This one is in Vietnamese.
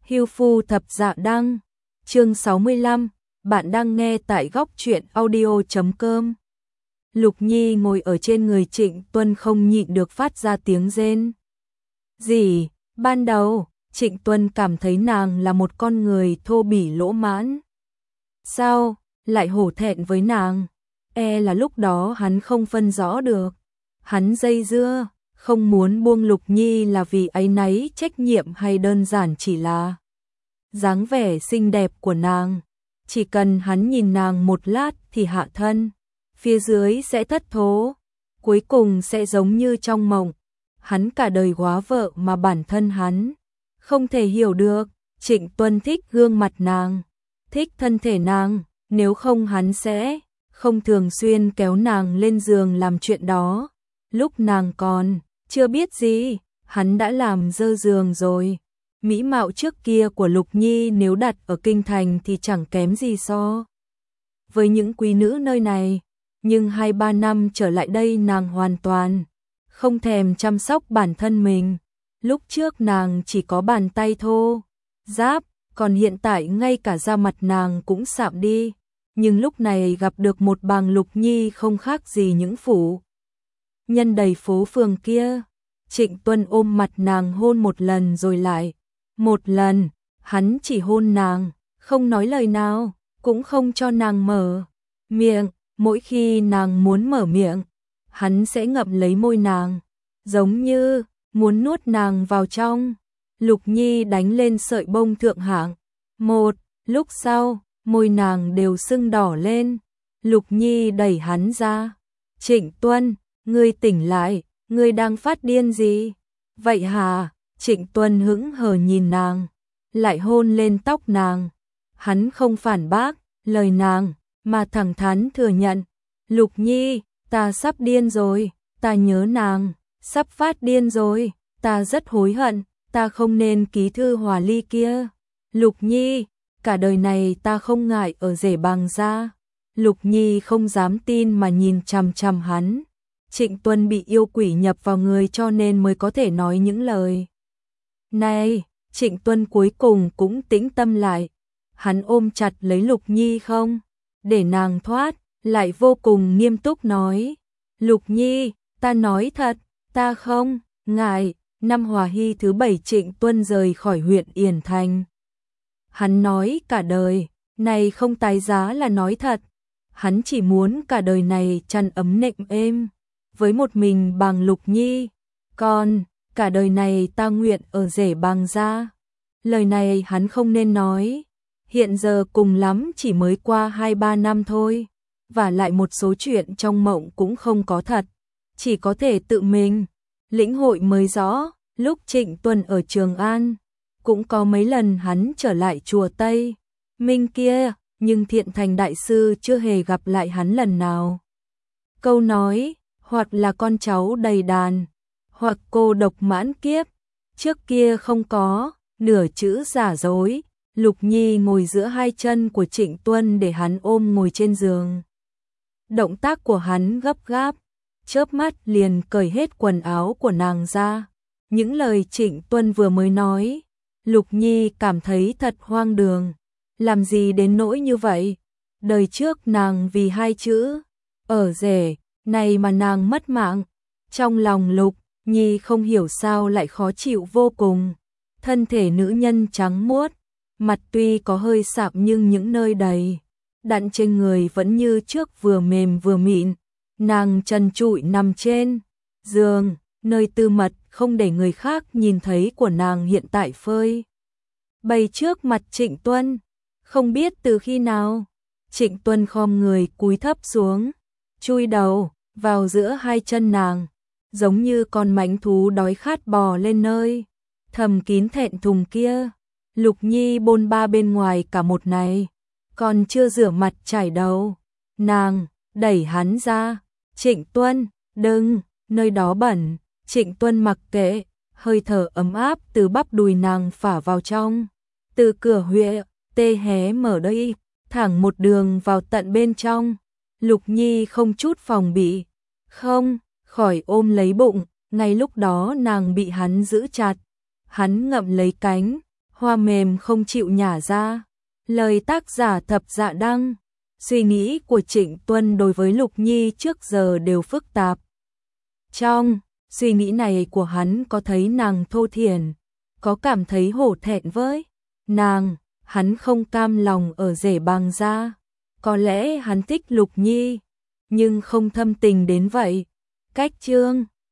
Hưu Phu Thập Dạ Đăng, chương 65, bạn đang nghe tại góc truyện audio.com. Lục Nhi ngồi ở trên người Trịnh Tuân không nhịn được phát ra tiếng rên. Gì? Ban đầu, Trịnh Tuân cảm thấy nàng là một con người thô bỉ lỗ mãn. Sao, lại hổ thẹn với nàng? Là lúc đó hắn không phân rõ được. Hắn dây dưa, không muốn buông Lục Nhi là vì áy náy trách nhiệm hay đơn giản chỉ là dáng vẻ xinh đẹp của nàng. Chỉ cần hắn nhìn nàng một lát thì hạ thân, phía dưới sẽ thất thố, cuối cùng sẽ giống như trong mộng. Hắn cả đời góa vợ mà bản thân hắn không thể hiểu được. Trịnh Tuân thích gương mặt nàng, thích thân thể nàng, nếu không hắn sẽ không thường xuyên kéo nàng lên giường làm chuyện đó. Lúc nàng còn chưa biết gì, hắn đã làm dơ giường rồi. Mỹ mạo trước kia của Lục Nhi nếu đặt ở kinh thành thì chẳng kém gì so với những quý nữ nơi này. Nhưng 2-3 năm trở lại đây nàng hoàn toàn không thèm chăm sóc bản thân mình. Lúc trước nàng chỉ có bàn tay thô ráp, còn hiện tại ngay cả da mặt nàng cũng sạm đi. Nhưng lúc này gặp được một bàng Lục Nhi không khác gì những phủ nhân đầy phố phường kia. Trịnh Tuân ôm mặt nàng hôn một lần rồi lại một lần. Hắn chỉ hôn nàng, không nói lời nào, cũng không cho nàng mở miệng. Mỗi khi nàng muốn mở miệng, hắn sẽ ngậm lấy môi nàng, giống như muốn nuốt nàng vào trong. Lục Nhi đánh lên sợi bông thượng hạng một, lúc sau môi nàng đều sưng đỏ lên. Lục Nhi đẩy hắn ra. Trịnh Tuân, ngươi tỉnh lại, ngươi đang phát điên gì vậy hả? Trịnh Tuân hững hờ nhìn nàng, lại hôn lên tóc nàng. Hắn không phản bác lời nàng, mà thẳng thắn thừa nhận. Lục Nhi, ta sắp điên rồi, ta nhớ nàng, sắp phát điên rồi, ta rất hối hận, ta không nên ký thư hòa ly kia. Lục Nhi, cả đời này ta không ngại ở rể bằng da. Lục Nhi không dám tin mà nhìn chằm chằm hắn. Trịnh Tuân bị yêu quỷ nhập vào người cho nên mới có thể nói những lời này. Trịnh Tuân cuối cùng cũng tĩnh tâm lại. Hắn ôm chặt lấy Lục Nhi không để nàng thoát, lại vô cùng nghiêm túc nói. Lục Nhi, ta nói thật, ta không ngại. Năm Hòa Hy thứ 7 Trịnh Tuân rời khỏi huyện Yển Thành. Hắn nói cả đời này không tái giá là nói thật. Hắn chỉ muốn cả đời này chăn ấm nệm êm với một mình bàng Lục Nhi. Còn cả đời này ta nguyện ở rể bàng gia. Lời này hắn không nên nói. Hiện giờ cùng lắm chỉ mới qua 2-3 năm thôi, và lại một số chuyện trong mộng cũng không có thật, chỉ có thể tự mình lĩnh hội mới rõ. Lúc Trịnh Tuân ở Trường An, cũng có mấy lần hắn trở lại chùa Tây Minh kia, nhưng Thiện Thành đại sư chưa hề gặp lại hắn lần nào. Câu nói, hoặc là con cháu đầy đàn, hoặc cô độc mãn kiếp, trước kia không có nửa chữ giả dối. Lục Nhi ngồi giữa hai chân của Trịnh Tuân để hắn ôm ngồi trên giường. Động tác của hắn gấp gáp, chớp mắt liền cởi hết quần áo của nàng ra. Những lời Trịnh Tuân vừa mới nói, Lục Nhi cảm thấy thật hoang đường. Làm gì đến nỗi như vậy? Đời trước nàng vì 2 chữ ở rể này mà nàng mất mạng. Trong lòng Lục Nhi không hiểu sao lại khó chịu vô cùng. Thân thể nữ nhân trắng muốt, mặt tuy có hơi sạm nhưng những nơi đầy đặn trên người vẫn như trước vừa mềm vừa mịn. Nàng trần trụi nằm trên giường, nơi tư mật không để người khác nhìn thấy của nàng hiện tại phơi bày trước mặt Trịnh Tuân. Không biết từ khi nào, Trịnh Tuân khom người cúi thấp xuống, chui đầu vào giữa hai chân nàng, giống như con mãnh thú đói khát bò lên nơi thầm kín thẹn thùng kia. Lục Nhi bôn ba bên ngoài cả một ngày, còn chưa rửa mặt chải đầu. Nàng đẩy hắn ra. Trịnh Tuân, đừng, nơi đó bẩn. Trịnh Tuân mặc kệ, hơi thở ấm áp từ bắp đùi nàng phả vào trong. Từ cửa huệ tê hé mở đây, thẳng một đường vào tận bên trong. Lục Nhi không chút phòng bị, không khỏi ôm lấy bụng. Ngay lúc đó nàng bị hắn giữ chặt. Hắn ngậm lấy cánh Hoa mềm không chịu nhả ra. Lời tác giả Thập Dạ Đăng. Suy nghĩ của Trịnh Tuân đối với Lục Nhi trước giờ đều phức tạp. Trong suy nghĩ này của hắn có thấy nàng thô thiển, có cảm thấy hổ thẹn với nàng, hắn không cam lòng ở rể bằng ra. Có lẽ hắn thích Lục Nhi, nhưng không thâm tình đến vậy. Cách chương